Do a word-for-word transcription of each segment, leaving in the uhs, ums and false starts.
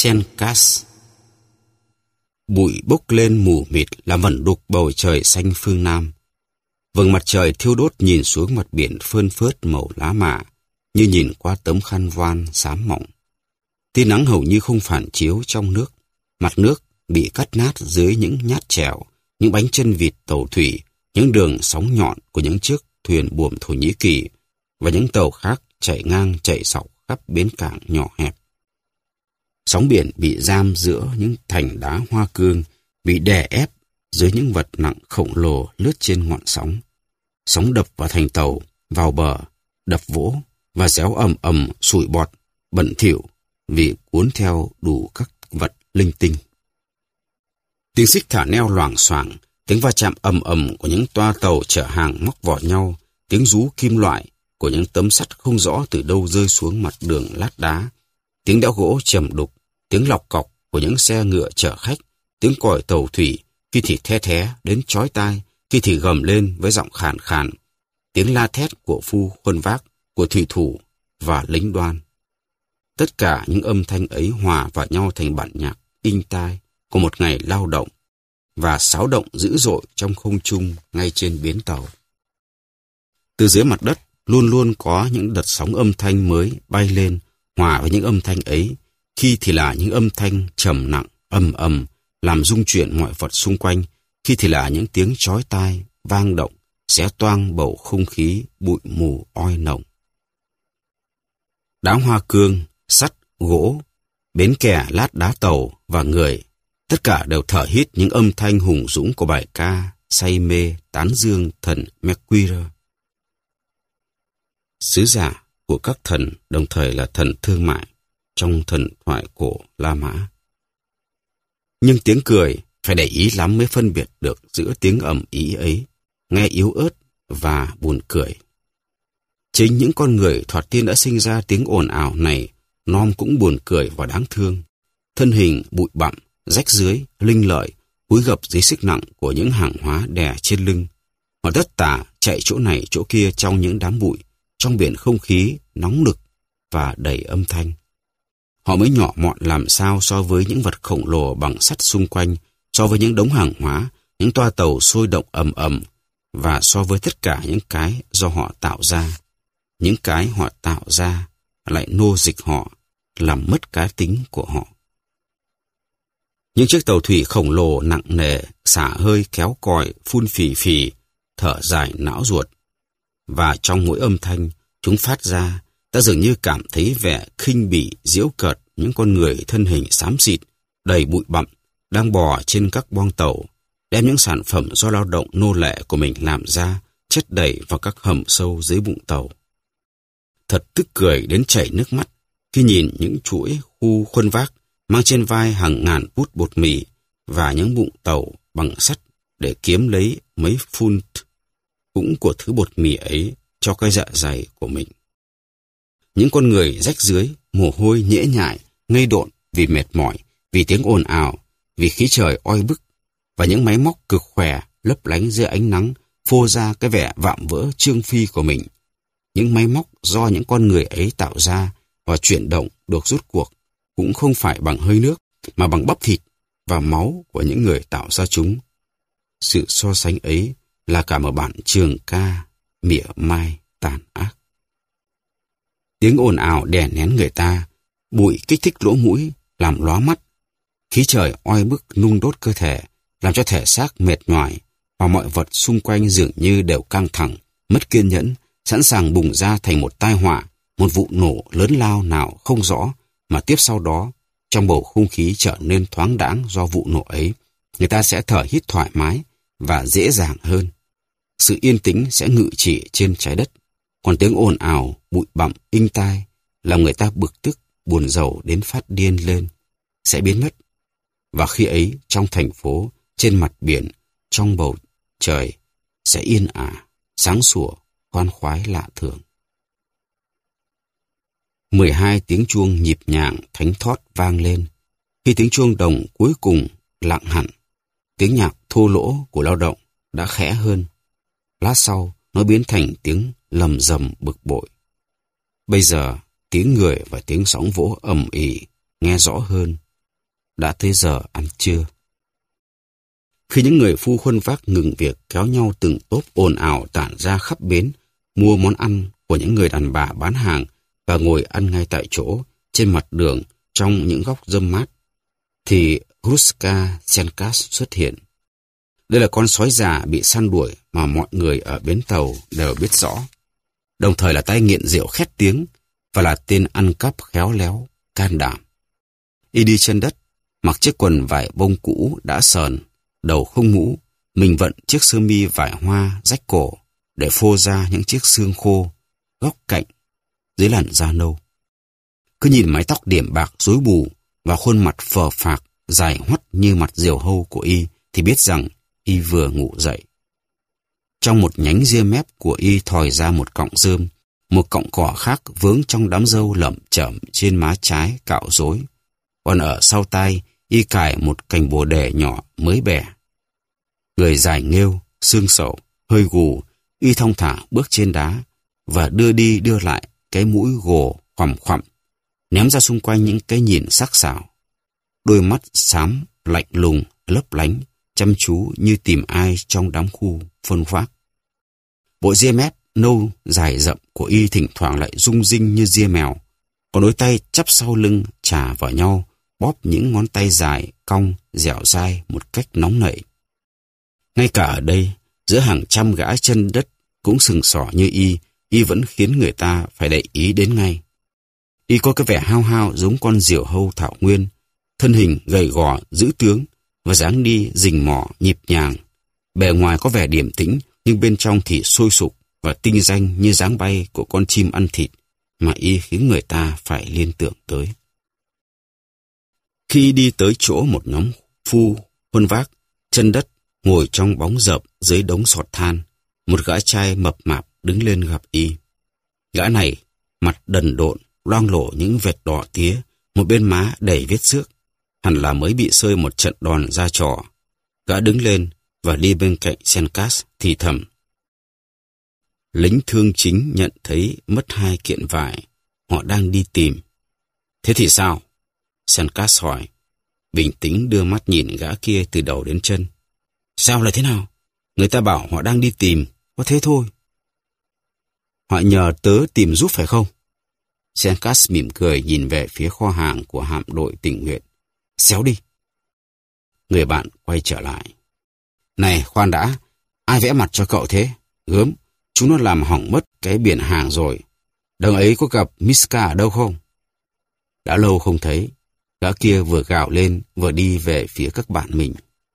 Chencas. Bụi bốc lên mù mịt làm vẩn đục bầu trời xanh phương Nam. Vầng mặt trời thiêu đốt nhìn xuống mặt biển phơn phớt màu lá mạ, như nhìn qua tấm khăn voan xám mỏng. Tia nắng hầu như không phản chiếu trong nước. Mặt nước bị cắt nát dưới những nhát chèo, những bánh chân vịt tàu thủy, những đường sóng nhọn của những chiếc thuyền buồm Thổ Nhĩ Kỳ và những tàu khác chạy ngang chạy dọc khắp bến cảng nhỏ hẹp. Sóng biển bị giam giữa những thành đá hoa cương, bị đè ép dưới những vật nặng khổng lồ lướt trên ngọn sóng. Sóng đập vào thành tàu, vào bờ, đập vỗ và réo ầm ầm sủi bọt, bẩn thỉu vì cuốn theo đủ các vật linh tinh. Tiếng xích thả neo loảng xoảng, tiếng va chạm ầm ầm của những toa tàu chở hàng móc vỏ nhau, tiếng rú kim loại của những tấm sắt không rõ từ đâu rơi xuống mặt đường lát đá, tiếng đẽo gỗ trầm đục, tiếng lọc cọc của những xe ngựa chở khách, tiếng còi tàu thủy khi thì the thé đến chói tai, khi thì gầm lên với giọng khàn khàn, tiếng la thét của phu khuân vác, của thủy thủ và lính đoan. Tất cả những âm thanh ấy hòa vào nhau thành bản nhạc inh tai của một ngày lao động và xáo động dữ dội trong không trung ngay trên bến tàu. Từ dưới mặt đất luôn luôn có những đợt sóng âm thanh mới bay lên, hòa với những âm thanh ấy, khi thì là những âm thanh trầm nặng, ầm ầm, làm rung chuyển mọi vật xung quanh, khi thì là những tiếng chói tai, vang động, xé toang bầu không khí bụi mù oi nồng. Đá hoa cương, sắt, gỗ, bến kè lát đá tàu và người, tất cả đều thở hít những âm thanh hùng dũng của bài ca say mê tán dương thần Mercury, sứ giả của các thần, đồng thời là thần thương mại trong thần thoại cổ La Mã. Nhưng tiếng cười phải để ý lắm mới phân biệt được giữa tiếng ầm ĩ ấy, nghe yếu ớt và buồn cười. Chính những con người thoạt tiên đã sinh ra tiếng ồn ào này, nom cũng buồn cười và đáng thương. Thân hình bụi bặm, rách rưới, linh lợi, cúi gập dưới sức nặng của những hàng hóa đè trên lưng. Họ tất tả chạy chỗ này chỗ kia trong những đám bụi, trong biển không khí nóng nực và đầy âm thanh. Họ mới nhỏ mọn làm sao so với những vật khổng lồ bằng sắt xung quanh, so với những đống hàng hóa, những toa tàu sôi động ầm ầm, và so với tất cả những cái do họ tạo ra. Những cái họ tạo ra lại nô dịch họ, làm mất cá tính của họ. Những chiếc tàu thủy khổng lồ nặng nề, xả hơi kéo còi, phun phì phì, thở dài não ruột. Và trong mỗi âm thanh chúng phát ra, ta dường như cảm thấy vẻ khinh bỉ, giễu cợt những con người thân hình xám xịt, đầy bụi bặm, đang bò trên các boong tàu, đem những sản phẩm do lao động nô lệ của mình làm ra, chất đầy vào các hầm sâu dưới bụng tàu. Thật tức cười đến chảy nước mắt khi nhìn những chuỗi khu khuân vác mang trên vai hàng ngàn bút bột mì và những bụng tàu bằng sắt để kiếm lấy mấy funt cũng của thứ bột mì ấy cho cái dạ dày của mình. Những con người rách rưới, mồ hôi nhễ nhại, ngây độn vì mệt mỏi, vì tiếng ồn ào, vì khí trời oi bức, và những máy móc cực khỏe lấp lánh dưới ánh nắng phô ra cái vẻ vạm vỡ trương phi của mình. Những máy móc do những con người ấy tạo ra và chuyển động được rút cuộc cũng không phải bằng hơi nước mà bằng bắp thịt và máu của những người tạo ra chúng. Sự so sánh ấy là cả một bản trường ca mỉa mai tàn ác. Tiếng ồn ào đè nén người ta, bụi kích thích lỗ mũi, làm lóa mắt. Khí trời oi bức nung đốt cơ thể, làm cho thể xác mệt nhoài, và mọi vật xung quanh dường như đều căng thẳng, mất kiên nhẫn, sẵn sàng bùng ra thành một tai họa, một vụ nổ lớn lao nào không rõ, mà tiếp sau đó, trong bầu không khí trở nên thoáng đãng do vụ nổ ấy, người ta sẽ thở hít thoải mái và dễ dàng hơn. Sự yên tĩnh sẽ ngự trị trên trái đất, còn tiếng ồn ào, bụi bặm, inh tai, làm người ta bực tức, buồn rầu đến phát điên lên, sẽ biến mất. Và khi ấy, trong thành phố, trên mặt biển, trong bầu trời, sẽ yên ả, sáng sủa, khoan khoái lạ thường. Mười hai tiếng chuông nhịp nhàng thánh thót vang lên. Khi tiếng chuông đồng cuối cùng lặng hẳn, tiếng nhạc thô lỗ của lao động đã khẽ hơn. Lát sau, nó biến thành tiếng lầm rầm bực bội. Bây giờ, tiếng người và tiếng sóng vỗ ầm ĩ nghe rõ hơn, đã tới giờ ăn trưa. Khi những người phu khuân vác ngừng việc kéo nhau từng tốp ồn ào tản ra khắp bến, mua món ăn của những người đàn bà bán hàng và ngồi ăn ngay tại chỗ, trên mặt đường, trong những góc râm mát, thì Hruska Senkas xuất hiện. Đây là con sói già bị săn đuổi mà mọi người ở bến tàu đều biết rõ, đồng thời là tay nghiện rượu khét tiếng và là tên ăn cắp khéo léo, can đảm. Y đi chân đất, mặc chiếc quần vải bông cũ đã sờn, đầu không mũ, mình vận chiếc sơ mi vải hoa rách cổ để phô ra những chiếc xương khô, góc cạnh, dưới làn da nâu. Cứ nhìn mái tóc điểm bạc rối bù và khuôn mặt phờ phạc, dài hoắt như mặt diều hâu của Y thì biết rằng Y vừa ngủ dậy. Trong một nhánh ria mép của Y thòi ra một cọng rơm, một cọng cỏ khác vướng trong đám râu lởm chởm trên má trái cạo rối. Còn ở sau tai, Y cài một cành bồ đề nhỏ mới bẻ. Người dài nghêu, xương sầu, hơi gù, Y thong thả bước trên đá và đưa đi đưa lại cái mũi gồ khoằm khoằm, ném ra xung quanh những cái nhìn sắc sảo. Đôi mắt xám, lạnh lùng, lấp lánh, chăm chú như tìm ai trong đám khu phân phát. Bộ ria mép nâu dài rậm của Y thỉnh thoảng lại rung rinh như ria mèo, còn đôi tay chắp sau lưng chà vào nhau, bóp những ngón tay dài, cong, dẻo dai một cách nóng nảy. Ngay cả ở đây, giữa hàng trăm gã chân đất cũng sừng sỏ như Y, Y vẫn khiến người ta phải để ý đến ngay. Y có cái vẻ hao hao giống con diều hâu thảo nguyên, thân hình gầy gò, dữ tướng và dáng đi rình mò nhịp nhàng. Bề ngoài có vẻ điềm tĩnh, nhưng bên trong thì sôi sục và tinh danh như dáng bay của con chim ăn thịt mà Y khiến người ta phải liên tưởng tới. Khi đi tới chỗ một nhóm phu khuân vác chân đất ngồi trong bóng rợp dưới đống sọt than, một gã trai mập mạp đứng lên gặp Y. Gã này mặt đần độn, loang lổ những vệt đỏ tía, một bên má đầy vết xước, hẳn là mới bị sơi một trận đòn ra trò. Gã đứng lên và đi bên cạnh Senkas thì thầm: lính thương chính nhận thấy mất hai kiện vải, họ đang đi tìm. Thế thì sao? Senkas hỏi, bình tĩnh đưa mắt nhìn gã kia từ đầu đến chân. Sao là thế nào? Người ta bảo họ đang đi tìm, có thế thôi. Họ nhờ tớ tìm giúp phải không? Senkas mỉm cười nhìn về phía kho hàng của hạm đội tình nguyện. Xéo đi. Người bạn quay trở lại. Này, khoan đã, ai vẽ mặt cho cậu thế? Gớm, chúng nó làm hỏng mất cái biển hàng rồi. Đằng ấy có gặp Miska ở đâu không? Đã lâu không thấy, gã kia vừa gào lên vừa đi về phía các bạn mình.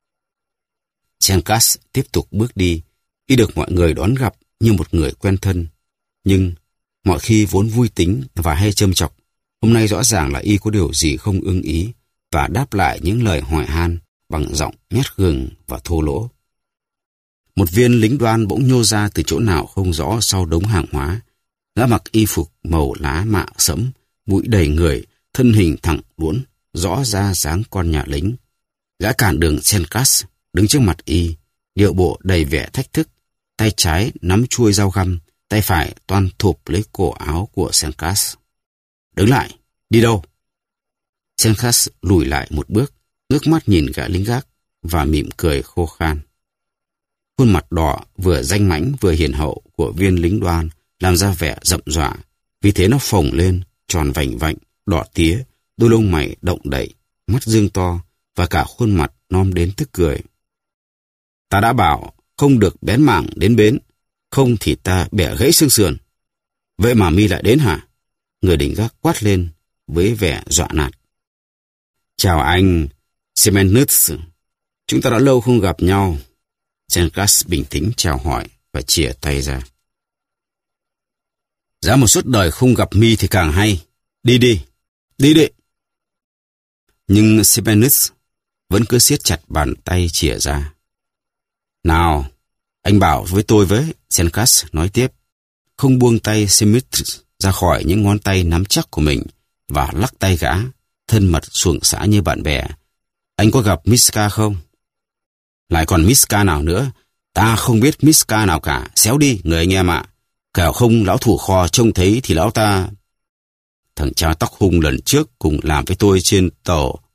Senkas tiếp tục bước đi, Y được mọi người đón gặp như một người quen thân. Nhưng mọi khi vốn vui tính và hay châm chọc, hôm nay rõ ràng là Y có điều gì không ưng ý và đáp lại những lời hỏi han bằng giọng nhát gừng và thô lỗ. Một viên lính đoan bỗng nhô ra từ chỗ nào không rõ sau đống hàng hóa. Gã mặc y phục màu lá mạ sẫm, mũi đầy người, thân hình thẳng đuỗn, rõ ra dáng con nhà lính. Gã cản đường Senkas, đứng trước mặt Y, điệu bộ đầy vẻ thách thức, tay trái nắm chuôi dao găm, tay phải toan thụp lấy cổ áo của Senkas. Đứng lại, đi đâu? Senkas lùi lại một bước, ngước mắt nhìn gã lính gác và mỉm cười khô khan. Khuôn mặt đỏ vừa danh mãnh vừa hiền hậu của viên lính đoan làm ra vẻ rậm rạ, vì thế nó phồng lên, tròn vành vạnh, đỏ tía, đôi lông mày động đậy, mắt dương to và cả khuôn mặt nom đến tức cười. Ta đã bảo không được bén mảng đến bến, không thì ta bẻ gãy xương sườn. Vậy mà mi lại đến hả? Người lính gác quát lên với vẻ dọa nạt. Chào anh, Semenus. Chúng ta đã lâu không gặp nhau. Senkas bình tĩnh chào hỏi và chìa tay ra. Giá một suốt đời không gặp mi thì càng hay. Đi đi, đi đi. Nhưng Semenus vẫn cứ siết chặt bàn tay chìa ra. Nào, anh bảo với tôi với, Senkas nói tiếp, không buông tay Semenus ra khỏi những ngón tay nắm chắc của mình và lắc tay gã, thân mật xuồng xã như bạn bè. Anh có gặp Miska không? Lại còn Miska nào nữa? Ta không biết Miska nào cả. Xéo đi, người anh em ạ. Kẻo không lão thủ kho trông thấy thì lão ta... Thằng cha tóc hung lần trước cùng làm với tôi trên tàu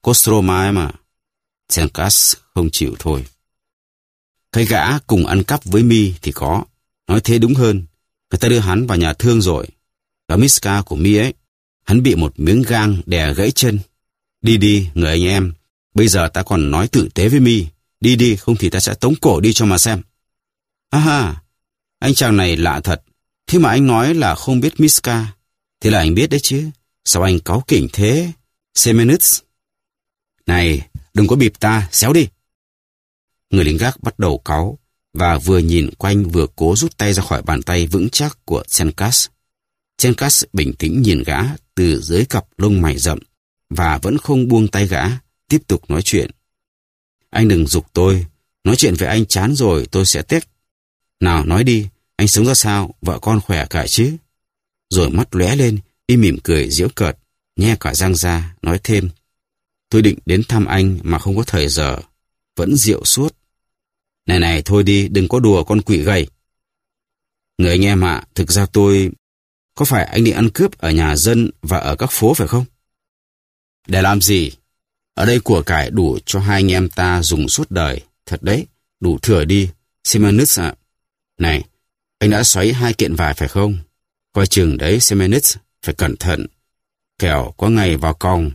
Kostroma ấy mà. Zenkas không chịu thôi. Cái gã cùng ăn cắp với Mi thì có. Nói thế đúng hơn. Người ta đưa hắn vào nhà thương rồi. Gã Miska của Mi ấy, hắn bị một miếng gang đè gãy chân. Đi đi, người anh em. Bây giờ ta còn nói tử tế với Mi. Đi đi, không thì ta sẽ tống cổ đi cho mà xem. À ha, anh chàng này lạ thật. Thế mà anh nói là không biết Miska. Thế là anh biết đấy chứ. Sao anh cáu kỉnh thế? Semenus. Này, đừng có bịp ta, xéo đi. Người lính gác bắt đầu cáu, và vừa nhìn quanh vừa cố rút tay ra khỏi bàn tay vững chắc của Zenkas. Zenkas bình tĩnh nhìn gã từ dưới cặp lông mày rậm, và vẫn không buông tay gã, tiếp tục nói chuyện. Anh đừng giục tôi, nói chuyện với anh chán rồi tôi sẽ tiếc. Nào nói đi, anh sống ra sao, vợ con khỏe cả chứ? Rồi mắt lóe lên, y mỉm cười giễu cợt, nhe cả răng ra, nói thêm. Tôi định đến thăm anh mà không có thời giờ, vẫn rượu suốt. Này này, thôi đi, đừng có đùa con quỷ gầy. Người anh em ạ, thực ra tôi... Có phải anh định ăn cướp ở nhà dân và ở các phố phải không? Để làm gì? Ở đây của cải đủ cho hai anh em ta dùng suốt đời. Thật đấy, đủ thừa đi. Semenus ạ. Này, anh đã xoáy hai kiện vải phải không? Coi chừng đấy, Semenus, phải cẩn thận. Kẻo có ngày vào còng.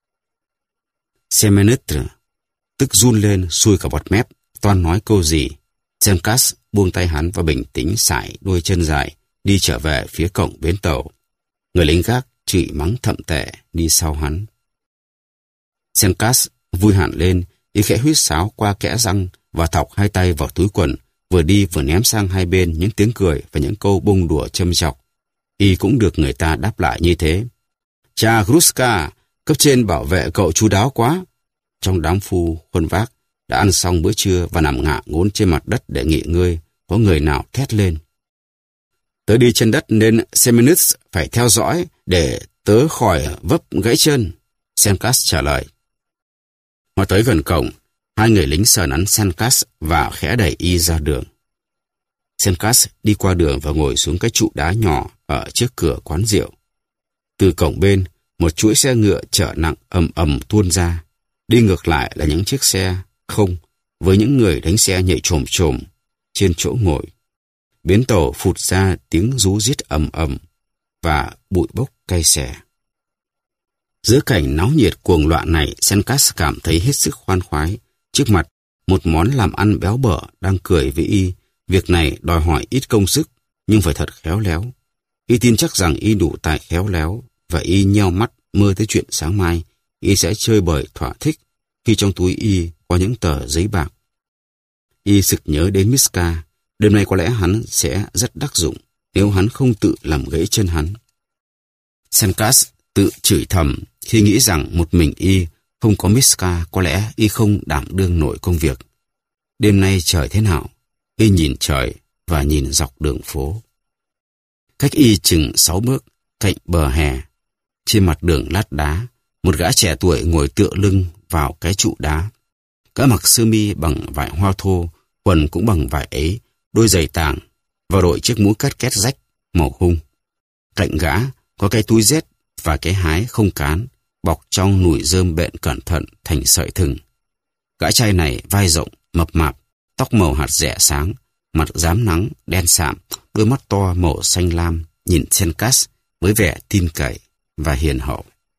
Semenus tức run lên, xui cả bọt mép, toan nói câu gì. Zenkas buông tay hắn và bình tĩnh sải đuôi chân dài, đi trở về phía cổng bến tàu. Người lính gác chửi mắng thậm tệ đi sau hắn. Zenkas vui hẳn lên, y khẽ huýt sáo qua kẽ răng và thọc hai tay vào túi quần, vừa đi vừa ném sang hai bên những tiếng cười và những câu bông đùa châm chọc. Y cũng được người ta đáp lại như thế. Cha Gruska, cấp trên bảo vệ cậu chu đáo quá. Trong đám phu khuân vác đã ăn xong bữa trưa và nằm ngả ngốn trên mặt đất để nghỉ ngơi, có người nào thét lên. Tớ đi trên đất nên Semenus phải theo dõi để tớ khỏi vấp gãy chân. Zenkas trả lời. Họ tới gần cổng, hai người lính sờ nắn Zenkas và khẽ đẩy y ra đường. Zenkas đi qua đường và ngồi xuống cái trụ đá nhỏ ở trước cửa quán rượu. Từ cổng bên, một chuỗi xe ngựa chở nặng ầm ầm tuôn ra. Đi ngược lại là những chiếc xe không với những người đánh xe nhảy chồm chồm trên chỗ ngồi. Bến tàu phụt ra tiếng rú rít ầm ầm và bụi bốc cay xè. Giữa cảnh náo nhiệt cuồng loạn này, Zenkas cảm thấy hết sức khoan khoái. Trước mặt, một món làm ăn béo bở đang cười với y. Việc này đòi hỏi ít công sức, nhưng phải thật khéo léo. Y tin chắc rằng y đủ tài khéo léo, và y nheo mắt mơ tới chuyện sáng mai y sẽ chơi bời thỏa thích khi trong túi y có những tờ giấy bạc. Y sực nhớ đến Miska. Đêm nay có lẽ hắn sẽ rất đắc dụng nếu hắn không tự làm gãy chân hắn. Zenkas tự chửi thầm khi nghĩ rằng một mình y không có Miska, có lẽ y không đảm đương nổi công việc. Đêm nay trời thế nào? Y nhìn trời và nhìn dọc đường phố. Cách y chừng sáu bước, cạnh bờ hè, trên mặt đường lát đá, một gã trẻ tuổi ngồi tựa lưng vào cái trụ đá. Gã mặc sơ mi bằng vải hoa thô, quần cũng bằng vải ấy, đôi giày tàng, và đội chiếc mũ cắt két rách màu hung. Cạnh gã có cái túi rét và cái hái không cán, bọc trong nùi rơm bện cẩn thận thành sợi thừng. Gã trai này vai rộng, mập mạp, tóc màu hạt rẻ sáng, mặt rám nắng, đen sạm, đôi mắt to màu xanh lam, nhìn Zenkas với vẻ tin cậy và hiền hậu.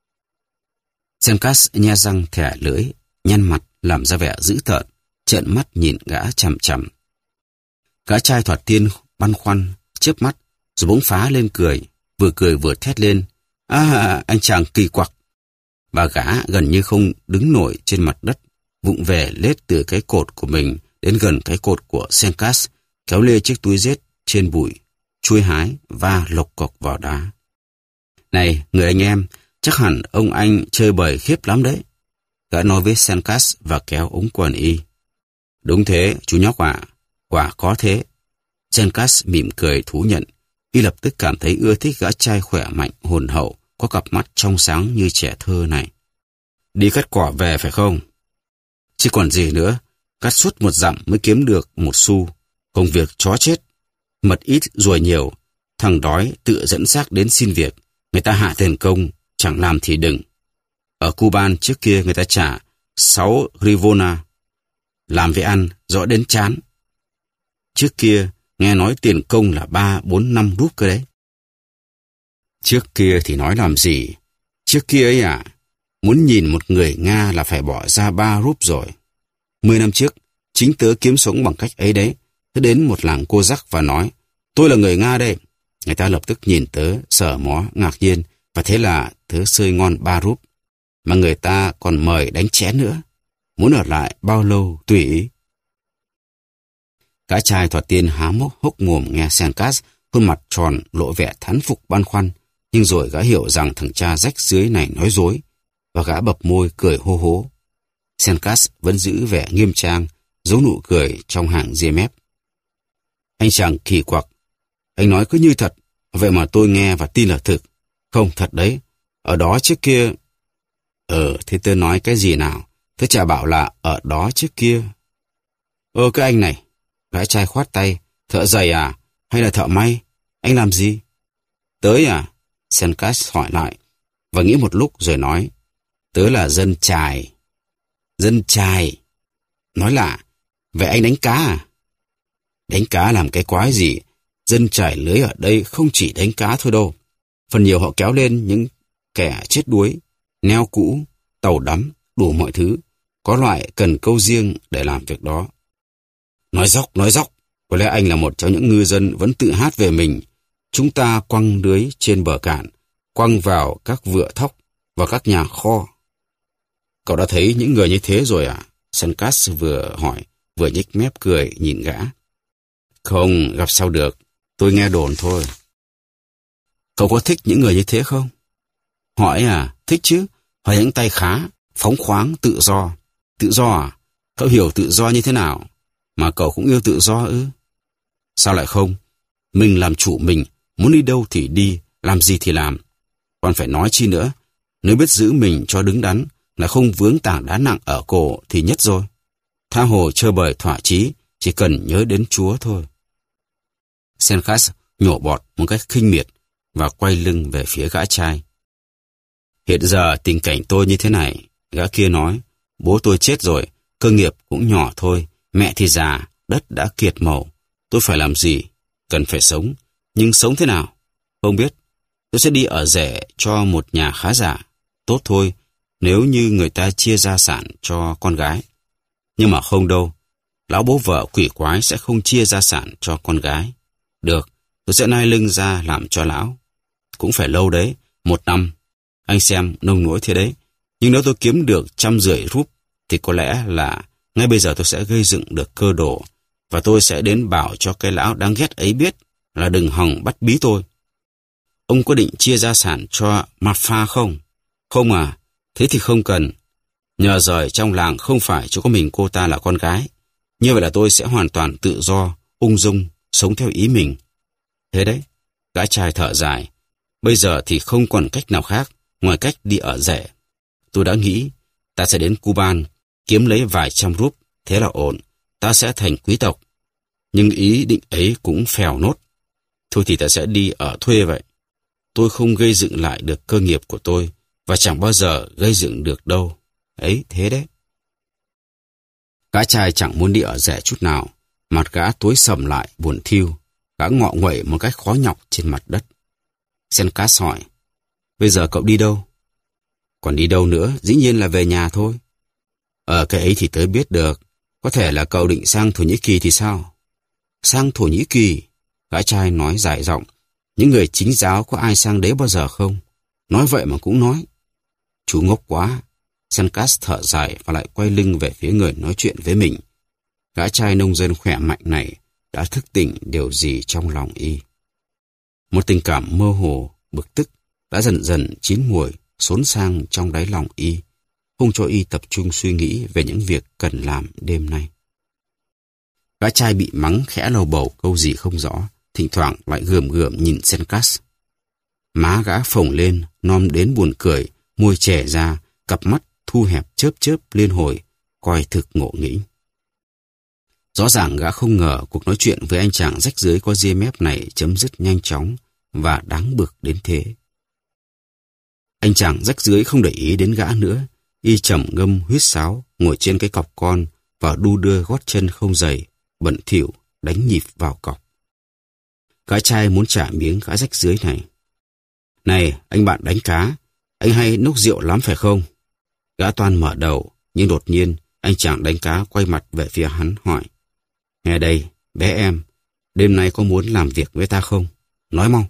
Zenkas nhe răng thẻ lưỡi, nhăn mặt làm ra vẻ dữ tợn, trợn mắt nhìn gã chằm chằm. Gã trai thoạt tiên băn khoăn, chớp mắt, rồi bỗng phá lên cười, vừa cười vừa thét lên. À, anh chàng kỳ quặc. Và gã gần như không đứng nổi trên mặt đất, vụng về lết từ cái cột của mình đến gần cái cột của Zenkas, kéo lê chiếc túi rết trên bụi, chui hái và lộc cọc vào đá. Này, người anh em, chắc hẳn ông anh chơi bời khiếp lắm đấy. Gã nói với Zenkas và kéo ống quần y. Đúng thế, chú nhóc ạ. À. Quả có thế. Zenkas mỉm cười thú nhận. Y lập tức cảm thấy ưa thích gã trai khỏe mạnh, hồn hậu, có cặp mắt trong sáng như trẻ thơ này. Đi cắt cỏ về phải không? Chứ còn gì nữa, cắt suốt một dặm mới kiếm được một xu. Công việc chó chết. Mật ít, ruồi nhiều. Thằng đói tự dẫn xác đến xin việc. Người ta hạ tiền công, chẳng làm thì đừng. Ở Cuban trước kia người ta trả sáu Rivona. Làm với ăn, rõ đến chán. Trước kia, nghe nói tiền công là ba, bốn, năm rúp cơ đấy. Trước kia thì nói làm gì? Trước kia ấy à, muốn nhìn một người Nga là phải bỏ ra ba rúp rồi. Mười năm trước, chính tớ kiếm sống bằng cách ấy đấy. Tớ đến một làng cô giác và nói, tôi là người Nga đây. Người ta lập tức nhìn tớ, sờ mó, ngạc nhiên, và thế là tớ xơi ngon ba rúp. Mà người ta còn mời đánh chén nữa. Muốn ở lại bao lâu tùy ý. Gã trai thoạt tiên há mốc hốc mồm nghe Senkas, khuôn mặt tròn lộ vẻ thán phục băn khoăn, nhưng rồi gã hiểu rằng thằng cha rách rưới này nói dối, và gã bập môi cười hô hố. Senkas vẫn giữ vẻ nghiêm trang, giấu nụ cười trong hàng ria mép. Anh chàng kỳ quặc, anh nói cứ như thật, vậy mà tôi nghe và tin là thực. Không, thật đấy, ở đó trước kia... Ờ, thế tớ nói cái gì nào? Tớ chả bảo là ở đó trước kia. Ơ cái anh này, gã trai khoát tay, thợ giày à, hay là thợ may? Anh làm gì? Tới à? Senkas hỏi lại, và nghĩ một lúc rồi nói, tớ là dân chài. Dân chài? Nói lạ, vậy anh đánh cá à? Đánh cá làm cái quái gì? Dân chài lưới ở đây không chỉ đánh cá thôi đâu. Phần nhiều họ kéo lên những kẻ chết đuối, neo cũ, tàu đắm, đủ mọi thứ. Có loại cần câu riêng để làm việc đó. Nói dóc, nói dóc. Có lẽ anh là một trong những ngư dân vẫn tự hát về mình. Chúng ta quăng lưới trên bờ cạn, quăng vào các vựa thóc và các nhà kho. Cậu đã thấy những người như thế rồi à? Senkas vừa hỏi, vừa nhếch mép cười nhìn gã. Không, gặp sao được. Tôi nghe đồn thôi. Cậu có thích những người như thế không? Hỏi à? Thích chứ. Họ những tay khá, phóng khoáng, tự do. Tự do à? Cậu hiểu tự do như thế nào? Mà cậu cũng yêu tự do ư? Sao lại không? Mình làm chủ mình, muốn đi đâu thì đi, làm gì thì làm. Còn phải nói chi nữa, nếu biết giữ mình cho đứng đắn, là không vướng tảng đá nặng ở cổ thì nhất rồi. Tha hồ chơi bời thỏa chí, chỉ cần nhớ đến Chúa thôi. Senkas nhổ bọt một cách khinh miệt và quay lưng về phía gã trai. Hiện giờ tình cảnh tôi như thế này, gã kia nói, bố tôi chết rồi, cơ nghiệp cũng nhỏ thôi, mẹ thì già, đất đã kiệt màu. Tôi phải làm gì? Cần phải sống, nhưng sống thế nào? Không biết. Tôi sẽ đi ở rể cho một nhà khá giả. Tốt thôi, nếu như người ta chia gia sản cho con gái. Nhưng mà không đâu, lão bố vợ quỷ quái sẽ không chia gia sản cho con gái. Được, tôi sẽ nai lưng ra làm cho lão. Cũng phải lâu đấy, một năm. Anh xem, nông nỗi thế đấy. Nhưng nếu tôi kiếm được trăm rưỡi rúp, thì có lẽ là ngay bây giờ tôi sẽ gây dựng được cơ đồ, và tôi sẽ đến bảo cho cái lão đáng ghét ấy biết là đừng hòng bắt bí tôi. Ông có định chia gia sản cho Marfa không? Không à, thế thì không cần. Nhờ rời trong làng không phải chỉ có mình cô ta là con gái. Như vậy là tôi sẽ hoàn toàn tự do, ung dung, sống theo ý mình. Thế đấy, gã trai thở dài. Bây giờ thì không còn cách nào khác ngoài cách đi ở rể. Tôi đã nghĩ ta sẽ đến Cuban kiếm lấy vài trăm rúp, thế là ổn, ta sẽ thành quý tộc. Nhưng ý định ấy cũng phèo nốt. Thôi thì ta sẽ đi ở thuê vậy. Tôi không gây dựng lại được cơ nghiệp của tôi, và chẳng bao giờ gây dựng được đâu. Ấy, thế đấy. Gã trai chẳng muốn đi ở rẻ chút nào, mặt gã tối sầm lại, buồn thiu. Gã ngọ nguậy một cách khó nhọc trên mặt đất. Senkas hỏi, bây giờ cậu đi đâu? Còn đi đâu nữa, dĩ nhiên là về nhà thôi. Ở cái ấy thì tớ biết được, có thể là cậu định sang Thổ Nhĩ Kỳ thì sao? Sang Thổ Nhĩ Kỳ? Gã trai nói dài giọng, những người chính giáo có ai sang đấy bao giờ không? Nói vậy mà cũng nói. Chú ngốc quá. Senkas thở dài và lại quay lưng về phía người nói chuyện với mình. Gã trai nông dân khỏe mạnh này đã thức tỉnh điều gì trong lòng y. Một tình cảm mơ hồ, bực tức đã dần dần chín mùi, xốn sang trong đáy lòng y, không cho y tập trung suy nghĩ về những việc cần làm đêm nay. Gã trai bị mắng khẽ lầu bầu câu gì không rõ, thỉnh thoảng lại gườm gườm nhìn Senkas. Má gã phồng lên, nom đến buồn cười, môi chẻ ra, cặp mắt thu hẹp chớp chớp liên hồi, coi thực ngộ nghĩnh. Rõ ràng gã không ngờ cuộc nói chuyện với anh chàng rách rưới có ria mép này chấm dứt nhanh chóng và đáng bực đến thế. Anh chàng rách rưới không để ý đến gã nữa. Y trầm ngâm huýt sáo, ngồi trên cái cọc con và đu đưa gót chân không giày, bẩn thỉu đánh nhịp vào cọc. Gã trai muốn trả miếng gã rách rưới này. Này, anh bạn đánh cá, anh hay nốc rượu lắm phải không? Gã toan mở đầu, nhưng đột nhiên anh chàng đánh cá quay mặt về phía hắn hỏi. Nghe đây, bé em, đêm nay có muốn làm việc với ta không? Nói mau.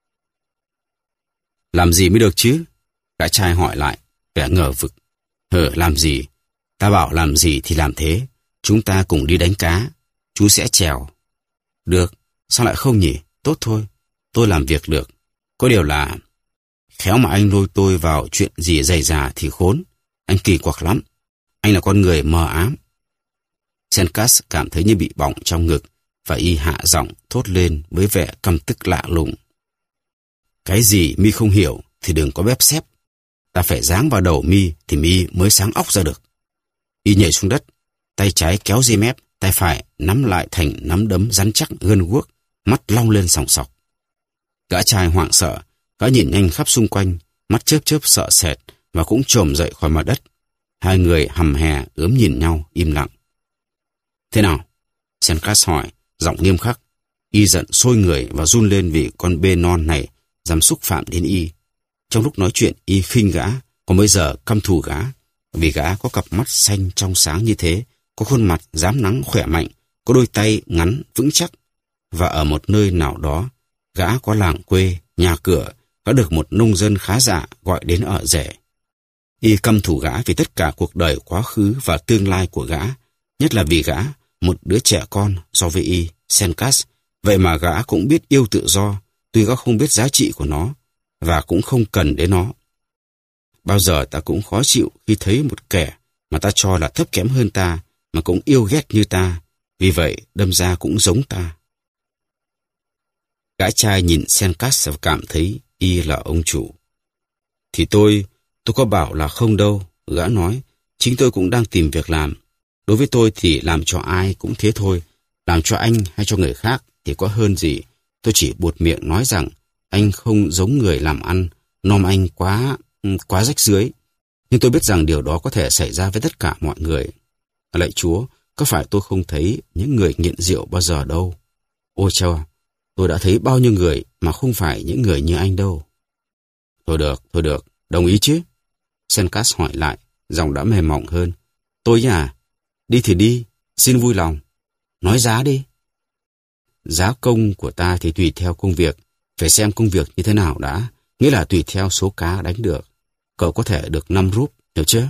Làm gì mới được chứ? Gã trai hỏi lại, vẻ ngờ vực. Hờ, làm gì? Ta bảo làm gì thì làm thế. Chúng ta cùng đi đánh cá. Chú sẽ chèo. Được, sao lại không nhỉ? Tốt thôi, tôi làm việc được. Có điều là, khéo mà anh lôi tôi vào chuyện gì dày dà thì khốn. Anh kỳ quặc lắm. Anh là con người mờ ám. Senkas cảm thấy như bị bỏng trong ngực, và y hạ giọng thốt lên với vẻ căm tức lạ lùng. Cái gì mi không hiểu thì đừng có bép xép. Ta phải giáng vào đầu mi thì mi mới sáng óc ra được. Y nhảy xuống đất, tay trái kéo dây mép, tay phải nắm lại thành nắm đấm rắn chắc gân guốc, mắt long lên sòng sọc. Gã trai hoảng sợ, gã nhìn nhanh khắp xung quanh, mắt chớp chớp sợ sệt và cũng chồm dậy khỏi mặt đất. Hai người hầm hè ướm nhìn nhau im lặng. Thế nào? Senkas hỏi, giọng nghiêm khắc. Y giận sôi người và run lên vì con bê non này dám xúc phạm đến y. Trong lúc nói chuyện, y khinh gã, còn bây giờ căm thù gã, vì gã có cặp mắt xanh trong sáng như thế, có khuôn mặt rám nắng khỏe mạnh, có đôi tay ngắn vững chắc, và ở một nơi nào đó, gã có làng quê, nhà cửa, gã được một nông dân khá giả gọi đến ở rể. Y căm thù gã vì tất cả cuộc đời quá khứ và tương lai của gã, nhất là vì gã, một đứa trẻ con so với y, Senkas, vậy mà gã cũng biết yêu tự do, tuy gã không biết giá trị của nó, và cũng không cần đến nó. Bao giờ ta cũng khó chịu khi thấy một kẻ mà ta cho là thấp kém hơn ta, mà cũng yêu ghét như ta, vì vậy đâm ra cũng giống ta. Gã trai nhìn Senkas và cảm thấy y là ông chủ. Thì tôi, tôi có bảo là không đâu, gã nói, chính tôi cũng đang tìm việc làm. Đối với tôi thì làm cho ai cũng thế thôi, làm cho anh hay cho người khác thì có hơn gì. Tôi chỉ buột miệng nói rằng anh không giống người làm ăn, nom anh quá, quá rách rưới. Nhưng tôi biết rằng điều đó có thể xảy ra với tất cả mọi người. Lạy Chúa, có phải tôi không thấy những người nghiện rượu bao giờ đâu? Ôi trời, tôi đã thấy bao nhiêu người mà không phải những người như anh đâu. Thôi được, thôi được, đồng ý chứ? Senkas hỏi lại, giọng đã mềm mỏng hơn. Tôi à? Đi thì đi, xin vui lòng. Nói giá đi. Giá công của ta thì tùy theo công việc, phải xem công việc như thế nào đã, nghĩa là tùy theo số cá đánh được. Cậu có thể được năm rúp, hiểu chưa?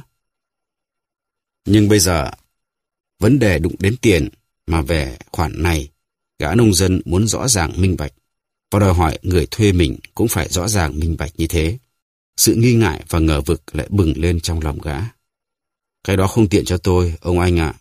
Nhưng bây giờ, vấn đề đụng đến tiền, mà về khoản này, gã nông dân muốn rõ ràng minh bạch, và đòi hỏi người thuê mình cũng phải rõ ràng minh bạch như thế. Sự nghi ngại và ngờ vực lại bừng lên trong lòng gã. Cái đó không tiện cho tôi, ông anh ạ.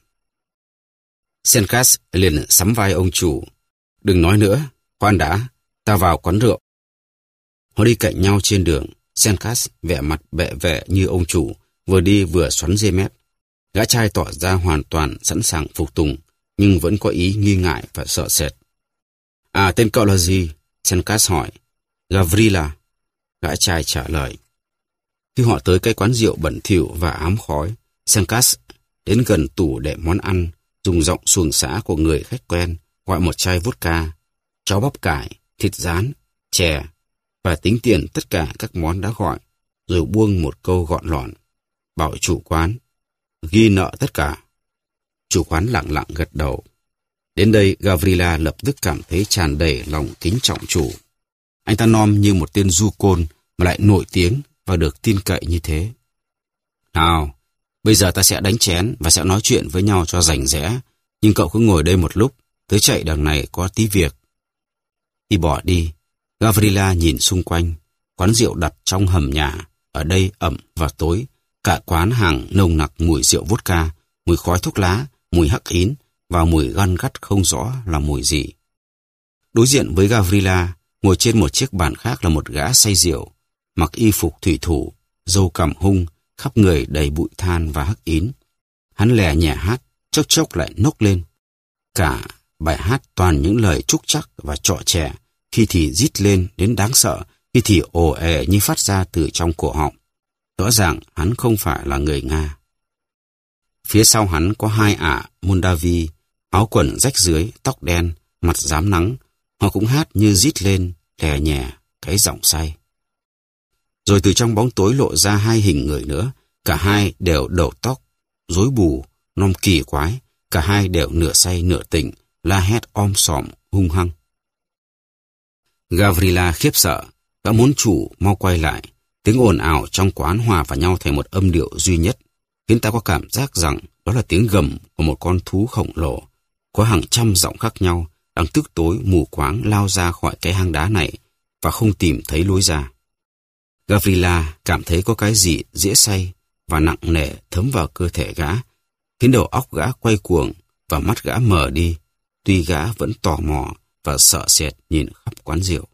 Senkas liền sắm vai ông chủ. Đừng nói nữa, khoan đã, ta vào quán rượu. Họ đi cạnh nhau trên đường, Senkas vẻ mặt bệ vệ như ông chủ, vừa đi vừa xoắn dây mép. Gã trai tỏ ra hoàn toàn sẵn sàng phục tùng, nhưng vẫn có ý nghi ngại và sợ sệt. À, tên cậu là gì? Senkas hỏi. Gavrila. Gã trai trả lời. Khi họ tới cái quán rượu bẩn thỉu và ám khói, Senkas đến gần tủ để món ăn, dùng giọng xuồng xã của người khách quen, gọi một chai vodka, cháo bắp cải, thịt rán, chè, và tính tiền tất cả các món đã gọi, rồi buông một câu gọn lọn. Bảo chủ quán, ghi nợ tất cả. Chủ quán lặng lặng gật đầu. Đến đây, Gavrila lập tức cảm thấy tràn đầy lòng kính trọng chủ. Anh ta nom như một tên du côn mà lại nổi tiếng và được tin cậy như thế. Nào, bây giờ ta sẽ đánh chén và sẽ nói chuyện với nhau cho rành rẽ, nhưng cậu cứ ngồi đây một lúc, tớ chạy đằng này có tí việc. Khi bỏ đi, Gavrila nhìn xung quanh, quán rượu đặt trong hầm nhà, ở đây ẩm và tối, cả quán hàng nồng nặc mùi rượu vodka, mùi khói thuốc lá, mùi hắc ín và mùi gan gắt không rõ là mùi gì. Đối diện với Gavrila, ngồi trên một chiếc bàn khác là một gã say rượu, mặc y phục thủy thủ, râu cằm hung, khắp người đầy bụi than và hắc ín. Hắn lè nhẹ hát, chốc chốc lại nốc lên. Cả bài hát toàn những lời trúc trắc và trọ trẻ, khi thì rít lên đến đáng sợ, khi thì ồ ề như phát ra từ trong cổ họng. Rõ ràng hắn không phải là người Nga. Phía sau hắn có hai ả Moldavi, áo quần rách dưới, tóc đen, mặt rám nắng. Họ cũng hát như rít lên, lè nhè, cái giọng say. Rồi từ trong bóng tối lộ ra hai hình người nữa. Cả hai đều đầu tóc, rối bù, nom kỳ quái. Cả hai đều nửa say nửa tỉnh, la hét om sòm, hung hăng. Gavrila khiếp sợ, gã muốn chủ mau quay lại. Tiếng ồn ào trong quán hòa vào nhau thành một âm điệu duy nhất, khiến ta có cảm giác rằng đó là tiếng gầm của một con thú khổng lồ. Có hàng trăm giọng khác nhau, đang tức tối mù quáng lao ra khỏi cái hang đá này và không tìm thấy lối ra. Gavrila cảm thấy có cái gì dễ say và nặng nề thấm vào cơ thể gã, khiến đầu óc gã quay cuồng và mắt gã mờ đi, tuy gã vẫn tò mò và sợ sệt nhìn khắp quán rượu.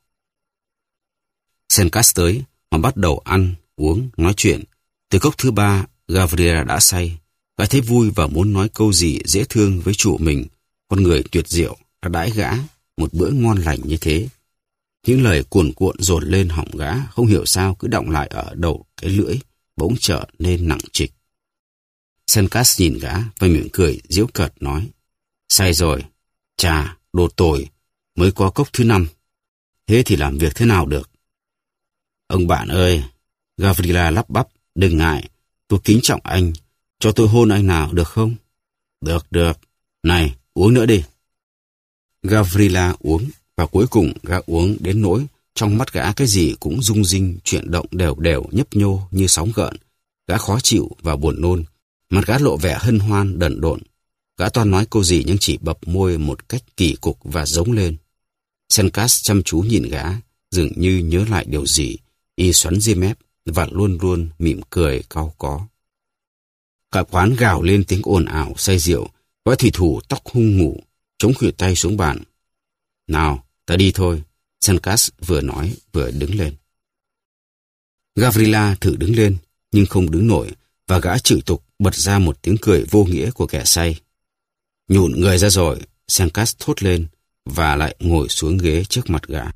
Senkas tới, họ bắt đầu ăn, uống, nói chuyện. Từ cốc thứ ba, Gavrila đã say. Gã thấy vui và muốn nói câu gì dễ thương với chủ mình, con người tuyệt diệu đã đãi gã một bữa ngon lành như thế. Những lời cuồn cuộn dồn lên họng gã, không hiểu sao cứ đọng lại ở đầu cái lưỡi, bỗng trở nên nặng trịch. Senkas nhìn gã và mỉm cười giễu cợt nói: say rồi, chà, đồ tồi, mới có cốc thứ năm. Thế thì làm việc thế nào được? Ông bạn ơi, Gavrila lắp bắp, đừng ngại, tôi kính trọng anh, cho tôi hôn anh nào được không? Được, được, này, uống nữa đi. Gavrila uống, và cuối cùng gã uống đến nỗi trong mắt gã cái gì cũng rung rinh, chuyển động đều đều, nhấp nhô như sóng gợn. Gã khó chịu và buồn nôn, mặt gã lộ vẻ hân hoan đần độn. Gã toan nói câu gì nhưng chỉ bập môi một cách kỳ cục và giống lên. Senkas chăm chú nhìn gã, dường như nhớ lại điều gì. Y xoắn ria mép và luôn luôn mỉm cười cau có. Cả quán gào lên tiếng ồn ào say rượu. Gã thủy thủ tóc hung ngủ, chống khuỷu tay xuống bàn. Nào, ta đi thôi. Senkas vừa nói vừa đứng lên. Gavrila thử đứng lên, nhưng không đứng nổi, và gã chửi tục bật ra một tiếng cười vô nghĩa của kẻ say. Nhũn người ra rồi, Senkas thốt lên, và lại ngồi xuống ghế trước mặt gã.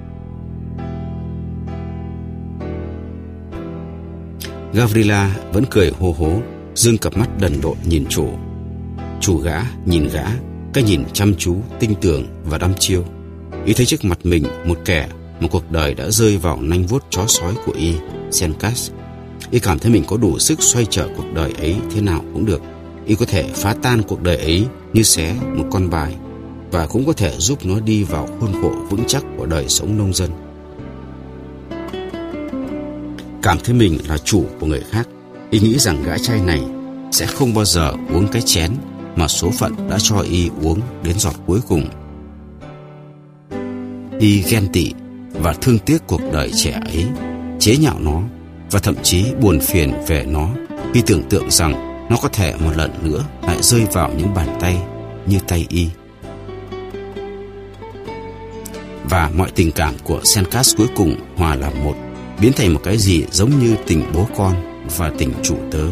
Gavrila vẫn cười hô hố, dương cặp mắt đần độn nhìn chủ. Chủ gã nhìn gã, cái nhìn chăm chú, tinh tường và đăm chiêu. Y thấy trước mặt mình một kẻ mà cuộc đời đã rơi vào nanh vuốt chó sói của y, Senkas. Y cảm thấy mình có đủ sức xoay trở cuộc đời ấy thế nào cũng được. Y có thể phá tan cuộc đời ấy như xé một con bài, và cũng có thể giúp nó đi vào khuôn khổ vững chắc của đời sống nông dân. Cảm thấy mình là chủ của người khác, y nghĩ rằng gã trai này sẽ không bao giờ uống cái chén mà số phận đã cho y uống đến giọt cuối cùng. Y ghen tị và thương tiếc cuộc đời trẻ ấy, chế nhạo nó và thậm chí buồn phiền về nó khi tưởng tượng rằng nó có thể một lần nữa lại rơi vào những bàn tay như tay y. Và mọi tình cảm của Senkas cuối cùng hòa làm một, biến thành một cái gì giống như tình bố con và tình chủ tớ.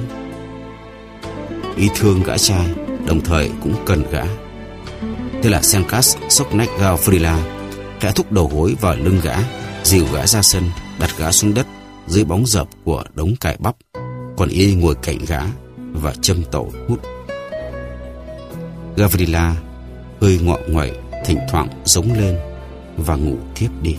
Y thương gã trai, đồng thời cũng cần gã. Thế là Senkas xốc nách Gavrila, khẽ thúc đầu gối vào lưng gã, dìu gã ra sân, đặt gã xuống đất dưới bóng rập của đống cải bắp, còn y ngồi cạnh gã và châm tẩu hút. Gavrila hơi ngọ nguậy, thỉnh thoảng giống lên và ngủ thiếp đi.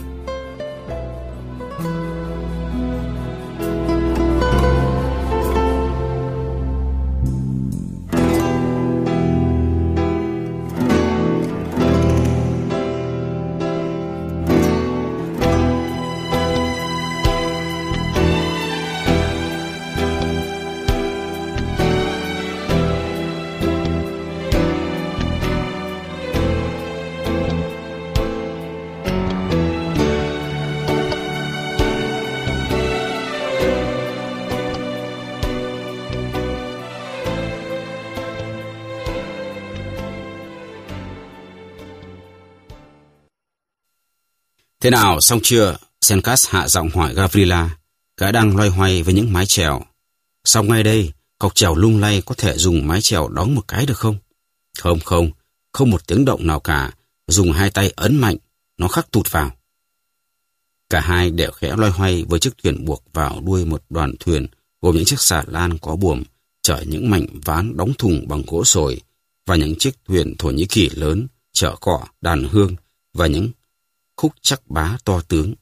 Thế nào, xong chưa? Senkas hạ giọng hỏi Gavrila. Gã đang loay hoay với những mái chèo. Xong ngay đây, cọc chèo lung lay có thể dùng mái chèo đóng một cái được không? Không không, không một tiếng động nào cả. Dùng hai tay ấn mạnh, nó khắc tụt vào. Cả hai đều khẽ loay hoay với chiếc thuyền buộc vào đuôi một đoàn thuyền gồm những chiếc xà lan có buồm, chở những mảnh ván đóng thùng bằng gỗ sồi, và những chiếc thuyền Thổ Nhĩ Kỳ lớn chở cỏ, đàn hương và những khúc chắc bá to tướng.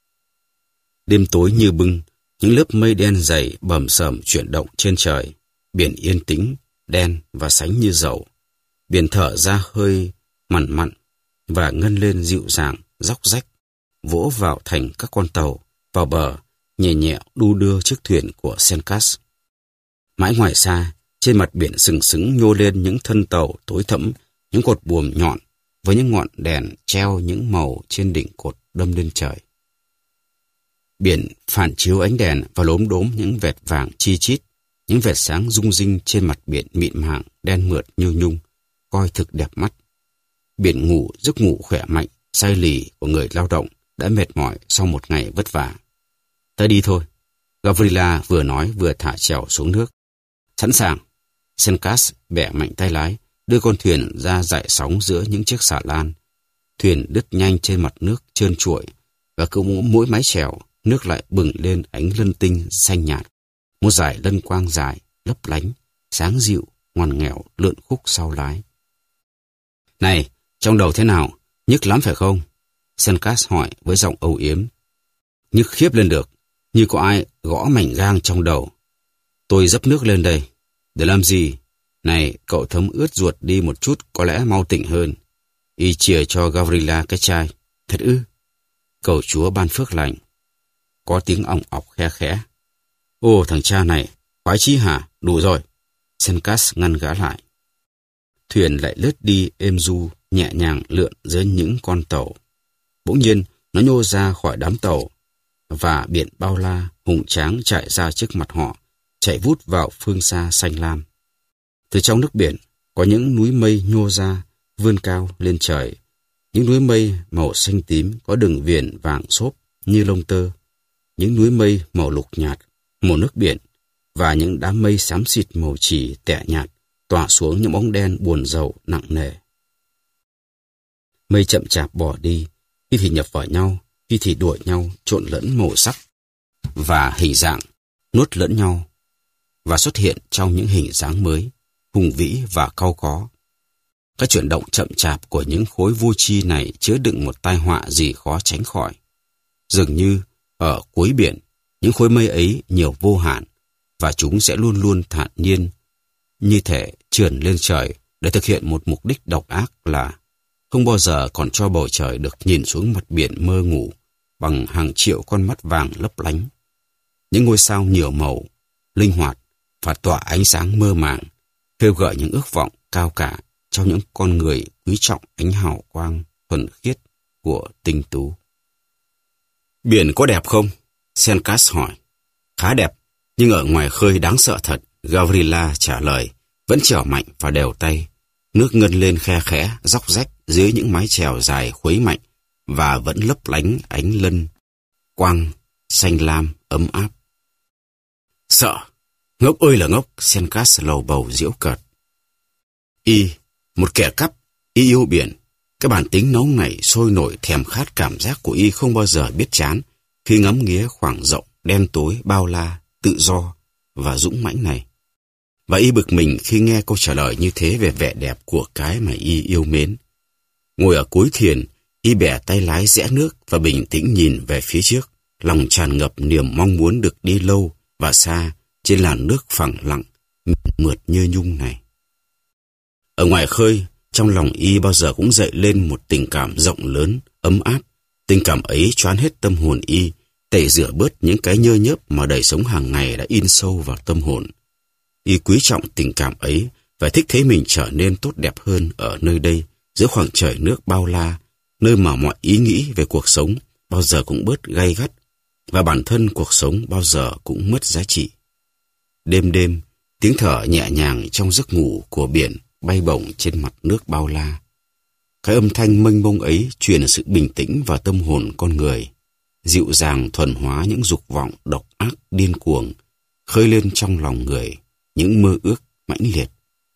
Đêm tối như bưng, những lớp mây đen dày bầm sầm chuyển động trên trời. Biển yên tĩnh, đen và sánh như dầu. Biển thở ra hơi mặn mặn và ngân lên dịu dàng, róc rách, vỗ vào thành các con tàu, vào bờ, nhẹ nhẹ đu đưa chiếc thuyền của Sencas. Mãi ngoài xa, trên mặt biển sừng sững nhô lên những thân tàu tối thẫm, những cột buồm nhọn với những ngọn đèn treo những màu trên đỉnh cột đâm lên trời. Biển phản chiếu ánh đèn và lốm đốm những vệt vàng chi chít, những vệt sáng rung rinh trên mặt biển mịn màng, đen mượt như nhung, coi thực đẹp mắt. Biển ngủ giấc ngủ khỏe mạnh, say lì của người lao động đã mệt mỏi sau một ngày vất vả. Ta đi thôi, Gavrila vừa nói vừa thả chèo xuống nước. Sẵn sàng. Sencas bẻ mạnh tay lái, đưa con thuyền ra dải sóng giữa những chiếc xà lan. Thuyền đứt nhanh trên mặt nước trơn trụi, và cứ mỗi mái chèo, nước lại bừng lên ánh lân tinh xanh nhạt. Một dải lân quang dài, lấp lánh, sáng dịu, ngoằn nghèo lượn khúc sau lái. Này, trong đầu thế nào? Nhức lắm phải không? Sencas hỏi với giọng âu yếm. Nhức khiếp lên được, như có ai gõ mảnh gang trong đầu. Tôi dấp nước lên đây. Để làm gì? Này, cậu thấm ướt ruột đi một chút có lẽ mau tỉnh hơn. Y chìa cho Gavrila cái chai. Thật ư? Cầu Chúa ban phước lành. Có tiếng ỏng ọc khe khẽ. Ô, thằng cha này, khoái chí hả? Đủ rồi. Sencas ngăn gã lại. Thuyền lại lướt đi êm du, nhẹ nhàng lượn dưới những con tàu. Bỗng nhiên, nó nhô ra khỏi đám tàu, và biển bao la, hùng tráng chạy ra trước mặt họ, chạy vút vào phương xa xanh lam. Từ trong nước biển, có những núi mây nhô ra, vươn cao lên trời. Những núi mây màu xanh tím có đường viền vàng xốp như lông tơ. Những núi mây màu lục nhạt, màu nước biển, và những đám mây xám xịt màu chì tẻ nhạt tỏa xuống những bóng đen buồn rầu nặng nề. Mây chậm chạp bỏ đi, khi thì nhập vào nhau, khi thì đuổi nhau, trộn lẫn màu sắc và hình dạng, nuốt lẫn nhau, và xuất hiện trong những hình dáng mới, hùng vĩ và cau có. Các chuyển động chậm chạp của những khối vô tri này chứa đựng một tai họa gì khó tránh khỏi. Dường như ở cuối biển, những khối mây ấy nhiều vô hạn, và chúng sẽ luôn luôn thản nhiên, như thể trườn lên trời để thực hiện một mục đích độc ác là không bao giờ còn cho bầu trời được nhìn xuống mặt biển mơ ngủ bằng hàng triệu con mắt vàng lấp lánh. Những ngôi sao nhiều màu, linh hoạt và tỏa ánh sáng mơ màng, kêu gọi những ước vọng cao cả trong những con người quý trọng ánh hào quang thuần khiết của tinh tú. Biển có đẹp không? Sencas hỏi. Khá đẹp, nhưng ở ngoài khơi đáng sợ thật, Gavrila trả lời, vẫn chèo mạnh và đều tay. Nước ngân lên khe khẽ, róc rách dưới những mái chèo dài khuấy mạnh và vẫn lấp lánh ánh lân, quang, xanh lam, ấm áp. Sợ, ngốc ơi là ngốc, Sencas lầu bầu giễu cợt. Y, một kẻ cắp, y yêu biển. Cái bản tính nóng nảy sôi nổi thèm khát cảm giác của y không bao giờ biết chán khi ngắm nghía khoảng rộng, đen tối, bao la, tự do và dũng mãnh này. Và y bực mình khi nghe câu trả lời như thế về vẻ đẹp của cái mà y yêu mến. Ngồi ở cuối thuyền, y bẻ tay lái rẽ nước và bình tĩnh nhìn về phía trước, lòng tràn ngập niềm mong muốn được đi lâu và xa trên làn nước phẳng lặng, mượt như nhung này. Ở ngoài khơi, trong lòng y bao giờ cũng dậy lên một tình cảm rộng lớn, ấm áp. Tình cảm ấy choán hết tâm hồn y, tẩy rửa bớt những cái nhơ nhớp mà đời sống hàng ngày đã in sâu vào tâm hồn. Y quý trọng tình cảm ấy và thích thấy mình trở nên tốt đẹp hơn ở nơi đây, giữa khoảng trời nước bao la, nơi mà mọi ý nghĩ về cuộc sống bao giờ cũng bớt gay gắt, và bản thân cuộc sống bao giờ cũng mất giá trị. Đêm đêm, tiếng thở nhẹ nhàng trong giấc ngủ của biển bay bổng trên mặt nước bao la. Cái âm thanh mênh mông ấy truyền sự bình tĩnh vào tâm hồn con người, dịu dàng thuần hóa những dục vọng độc ác điên cuồng, khơi lên trong lòng người những mơ ước mãnh liệt.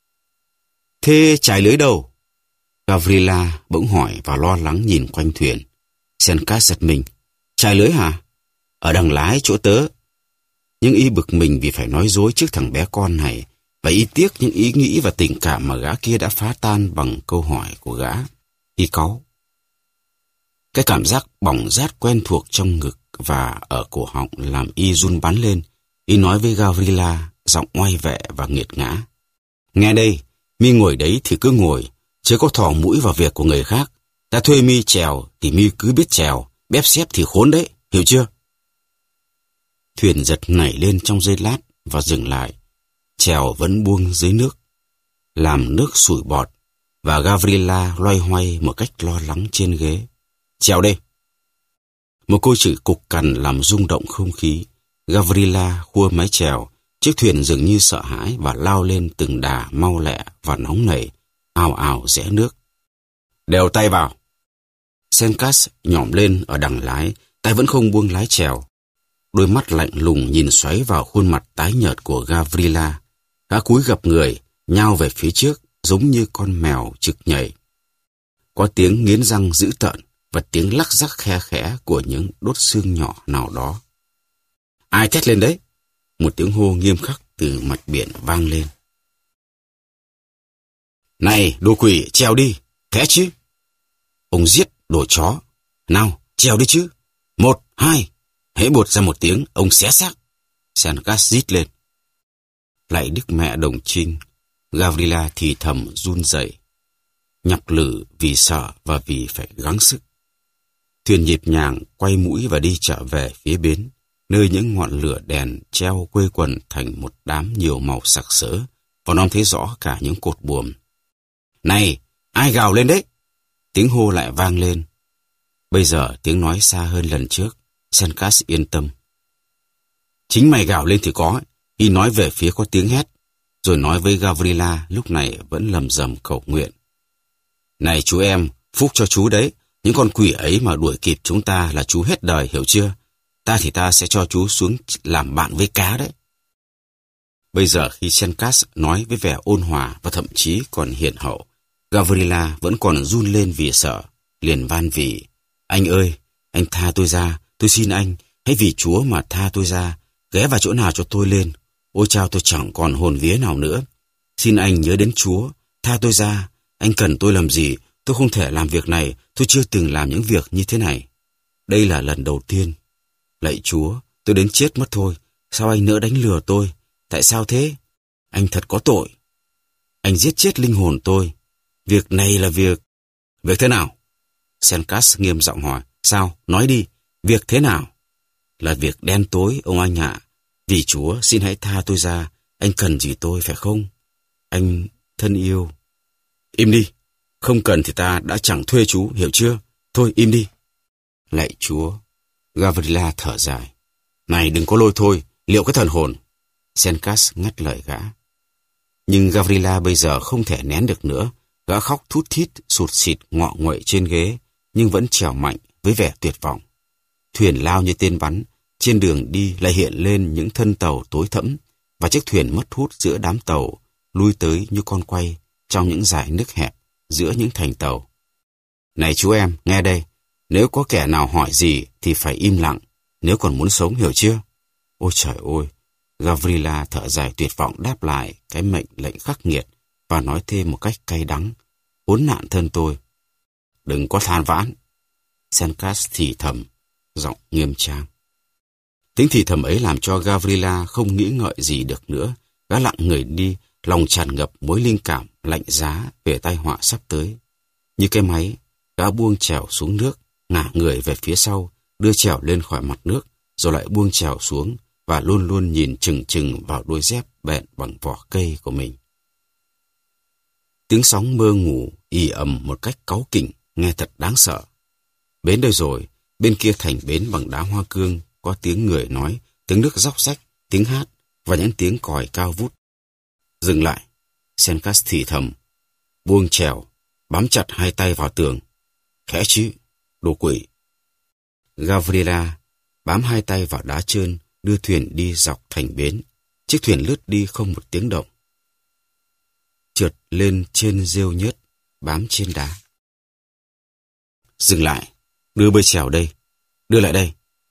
Thế chài lưới đâu? Gavrila bỗng hỏi và lo lắng nhìn quanh thuyền. Sencas giật mình. Chài lưới hả? Ở đằng lái chỗ tớ. Nhưng y bực mình vì phải nói dối trước thằng bé con này, và y tiếc những ý nghĩ và tình cảm mà gã kia đã phá tan bằng câu hỏi của gã. Y cáu. Cái cảm giác bỏng rát quen thuộc trong ngực và ở cổ họng làm y run bắn lên. Y nói với Gavrila, giọng oai vệ và nghiệt ngã. Nghe đây, mi ngồi đấy thì cứ ngồi, chứ có thò mũi vào việc của người khác. Ta thuê mi chèo thì mi cứ biết chèo, bép xép thì khốn đấy, hiểu chưa? Thuyền giật nảy lên trong giây lát và dừng lại. Chèo vẫn buông dưới nước, làm nước sủi bọt, và Gavrila loay hoay một cách lo lắng trên ghế. Chèo đây! Một câu chửi cục cằn làm rung động không khí. Gavrila khua mái chèo, chiếc thuyền dường như sợ hãi và lao lên từng đà mau lẹ và nóng nảy, ào ào rẽ nước. Đèo tay vào! Senkas nhỏm lên ở đằng lái, tay vẫn không buông lái chèo. Đôi mắt lạnh lùng nhìn xoáy vào khuôn mặt tái nhợt của Gavrila. Gã cúi gập người, nhao về phía trước, giống như con mèo trực nhảy. Có tiếng nghiến răng dữ tợn và tiếng lắc rắc khe khẽ của những đốt xương nhỏ nào đó. Ai thét lên đấy? Một tiếng hô nghiêm khắc từ mặt biển vang lên. Này, đồ quỷ, trèo đi, thế chứ? Ông giết, đồ chó. Nào, trèo đi chứ. Một, hai. Hễ bột ra một tiếng, ông xé xác. Senkas rít lên. Lạy Đức Mẹ Đồng Trinh, Gavrila thì thầm run rẩy, nhọc lử vì sợ và vì phải gắng sức. Thuyền nhịp nhàng quay mũi và đi trở về phía bến, nơi những ngọn lửa đèn treo quây quần thành một đám nhiều màu sặc sỡ, và non thấy rõ cả những cột buồm. Này, ai gào lên đấy? Tiếng hô lại vang lên. Bây giờ tiếng nói xa hơn lần trước. Senkas yên tâm. Chính mày gào lên thì có. Y nói về phía có tiếng hét, rồi nói với Gavrila lúc này vẫn lầm rầm cầu nguyện. Này chú em, phúc cho chú đấy. Những con quỷ ấy mà đuổi kịp chúng ta là chú hết đời, hiểu chưa? Ta thì ta sẽ cho chú xuống làm bạn với cá đấy. Bây giờ khi Senkas nói với vẻ ôn hòa và thậm chí còn hiền hậu, Gavrila vẫn còn run lên vì sợ, liền van vỉ. Anh ơi, anh tha tôi ra, tôi xin anh, hãy vì Chúa mà tha tôi ra, ghé vào chỗ nào cho tôi lên. Ôi chao, tôi chẳng còn hồn vía nào nữa. Xin anh nhớ đến Chúa, tha tôi ra. Anh cần tôi làm gì? Tôi không thể làm việc này, tôi chưa từng làm những việc như thế này. Đây là lần đầu tiên. Lạy Chúa, tôi đến chết mất thôi. Sao anh nỡ đánh lừa tôi? Tại sao thế? Anh thật có tội. Anh giết chết linh hồn tôi. Việc này là việc... Việc thế nào? Senkas nghiêm giọng hỏi. Sao? Nói đi. Việc thế nào? Là việc đen tối, ông anh ạ. Vì Chúa, xin hãy tha tôi ra. Anh cần gì tôi, phải không? Anh thân yêu. Im đi. Không cần thì ta đã chẳng thuê chú, hiểu chưa? Thôi, im đi. Lạy Chúa. Gavrila thở dài. Này, đừng có lôi thôi. Liệu cái thần hồn? Senkas ngắt lời gã. Nhưng Gavrila bây giờ không thể nén được nữa. Gã khóc thút thít, sụt xịt ngọ nguậy trên ghế, nhưng vẫn trèo mạnh với vẻ tuyệt vọng. Thuyền lao như tên bắn, trên đường đi lại hiện lên những thân tàu tối thẫm, và chiếc thuyền mất hút giữa đám tàu, lui tới như con quay trong những dải nước hẹp giữa những thành tàu. Này chú em, nghe đây, nếu có kẻ nào hỏi gì thì phải im lặng, nếu còn muốn sống, hiểu chưa? Ôi trời ơi! Gavrila thở dài tuyệt vọng đáp lại cái mệnh lệnh khắc nghiệt và nói thêm một cách cay đắng. Khốn nạn thân tôi! Đừng có than vãn! Senkas thì thầm, giọng nghiêm trang. Tiếng thì thầm ấy làm cho Gavrila không nghĩ ngợi gì được nữa. Gã lặng người đi, lòng tràn ngập mối linh cảm lạnh giá về tai họa sắp tới. Như cái máy, gã buông chèo xuống nước, ngả người về phía sau, đưa chèo lên khỏi mặt nước, rồi lại buông chèo xuống và luôn luôn nhìn chừng chừng vào đôi dép bện bằng vỏ cây của mình. Tiếng sóng mơ ngủ ì ầm một cách cáu kỉnh, nghe thật đáng sợ. Bến đây rồi, bên kia thành bến bằng đá hoa cương, có tiếng người nói, tiếng nước róc rách, tiếng hát và những tiếng còi cao vút. Dừng lại, Senkas thì thầm, buông chèo, bám chặt hai tay vào tường. Khẽ chứ, đồ quỷ. Gavrila bám hai tay vào đá trơn, đưa thuyền đi dọc thành bến. Chiếc thuyền lướt đi không một tiếng động. Trượt lên trên rêu nhớt, bám trên đá. Dừng lại, đưa bơi chèo đây, đưa lại đây.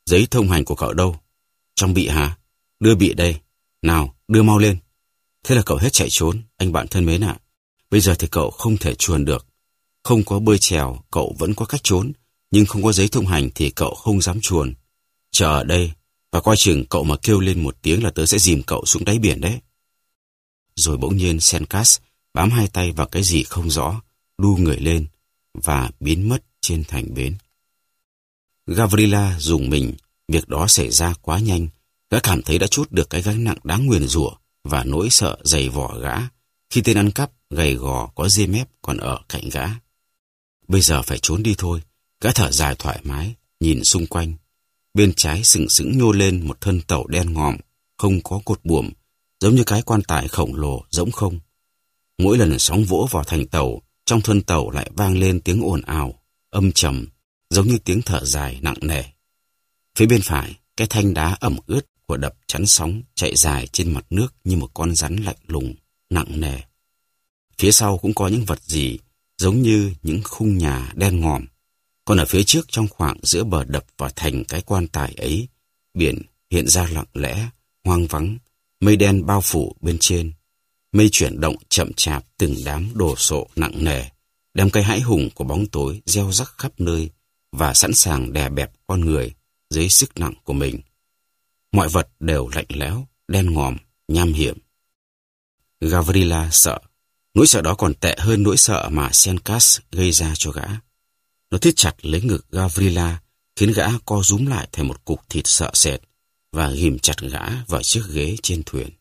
Giấy thông hành của cậu đâu? Trong bị hả? Đưa bị đây. Nào, đưa mau lên. Thế là cậu hết chạy trốn, anh bạn thân mến ạ. Bây giờ thì cậu không thể chuồn được. Không có bơi chèo, cậu vẫn có cách trốn. Nhưng không có giấy thông hành thì cậu không dám chuồn. Chờ ở đây, và coi chừng cậu mà kêu lên một tiếng là tớ sẽ dìm cậu xuống đáy biển đấy. Rồi bỗng nhiên Sencas bám hai tay vào cái gì không rõ, đu người lên và biến mất trên thành bến. Gavrila rùng mình, việc đó xảy ra quá nhanh. Gã cảm thấy đã trút được cái gánh nặng đáng nguyền rủa và nỗi sợ dày vò gã khi tên ăn cắp gầy gò có ria mép còn ở cạnh gã. Bây giờ phải trốn đi thôi. Gã thở dài thoải mái, nhìn xung quanh. Bên trái sừng sững nhô lên một thân tàu đen ngòm, không có cột buồm, giống như cái quan tài khổng lồ rỗng không. Mỗi lần sóng vỗ vào thành tàu, trong thân tàu lại vang lên tiếng ồn ào, âm trầm, giống như tiếng thở dài nặng nề. Phía bên phải, cái thanh đá ẩm ướt của đập chắn sóng chạy dài trên mặt nước như một con rắn lạnh lùng, nặng nề. Phía sau cũng có những vật gì, giống như những khung nhà đen ngòm. Còn ở phía trước trong khoảng giữa bờ đập và thành cái quan tài ấy, biển hiện ra lặng lẽ, hoang vắng, mây đen bao phủ bên trên. Mây chuyển động chậm chạp từng đám đồ sộ nặng nề, đem cái hãi hùng của bóng tối gieo rắc khắp nơi và sẵn sàng đè bẹp con người dưới sức nặng của mình. Mọi vật đều lạnh lẽo, đen ngòm, nham hiểm. Gavrila sợ. Nỗi sợ đó còn tệ hơn nỗi sợ mà Sencas gây ra cho gã. Nó thít chặt lấy ngực Gavrila, khiến gã co rúm lại thành một cục thịt sợ sệt và ghìm chặt gã vào chiếc ghế trên thuyền.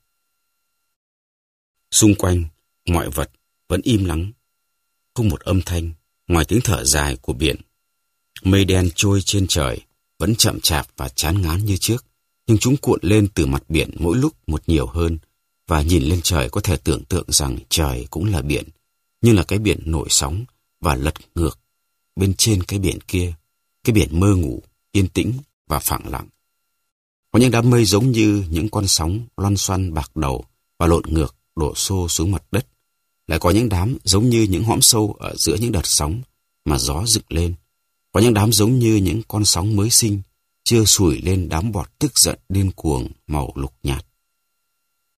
Xung quanh, mọi vật vẫn im lắng. Không một âm thanh, ngoài tiếng thở dài của biển. Mây đen trôi trên trời, vẫn chậm chạp và chán ngán như trước, nhưng chúng cuộn lên từ mặt biển mỗi lúc một nhiều hơn, và nhìn lên trời có thể tưởng tượng rằng trời cũng là biển, như là cái biển nổi sóng và lật ngược bên trên cái biển kia, cái biển mơ ngủ, yên tĩnh và phẳng lặng. Có những đám mây giống như những con sóng loăn xoăn bạc đầu và lộn ngược đổ xô xuống mặt đất. Lại có những đám giống như những hõm sâu ở giữa những đợt sóng mà gió dựng lên. Có những đám giống như những con sóng mới sinh, chưa sủi lên đám bọt tức giận điên cuồng màu lục nhạt.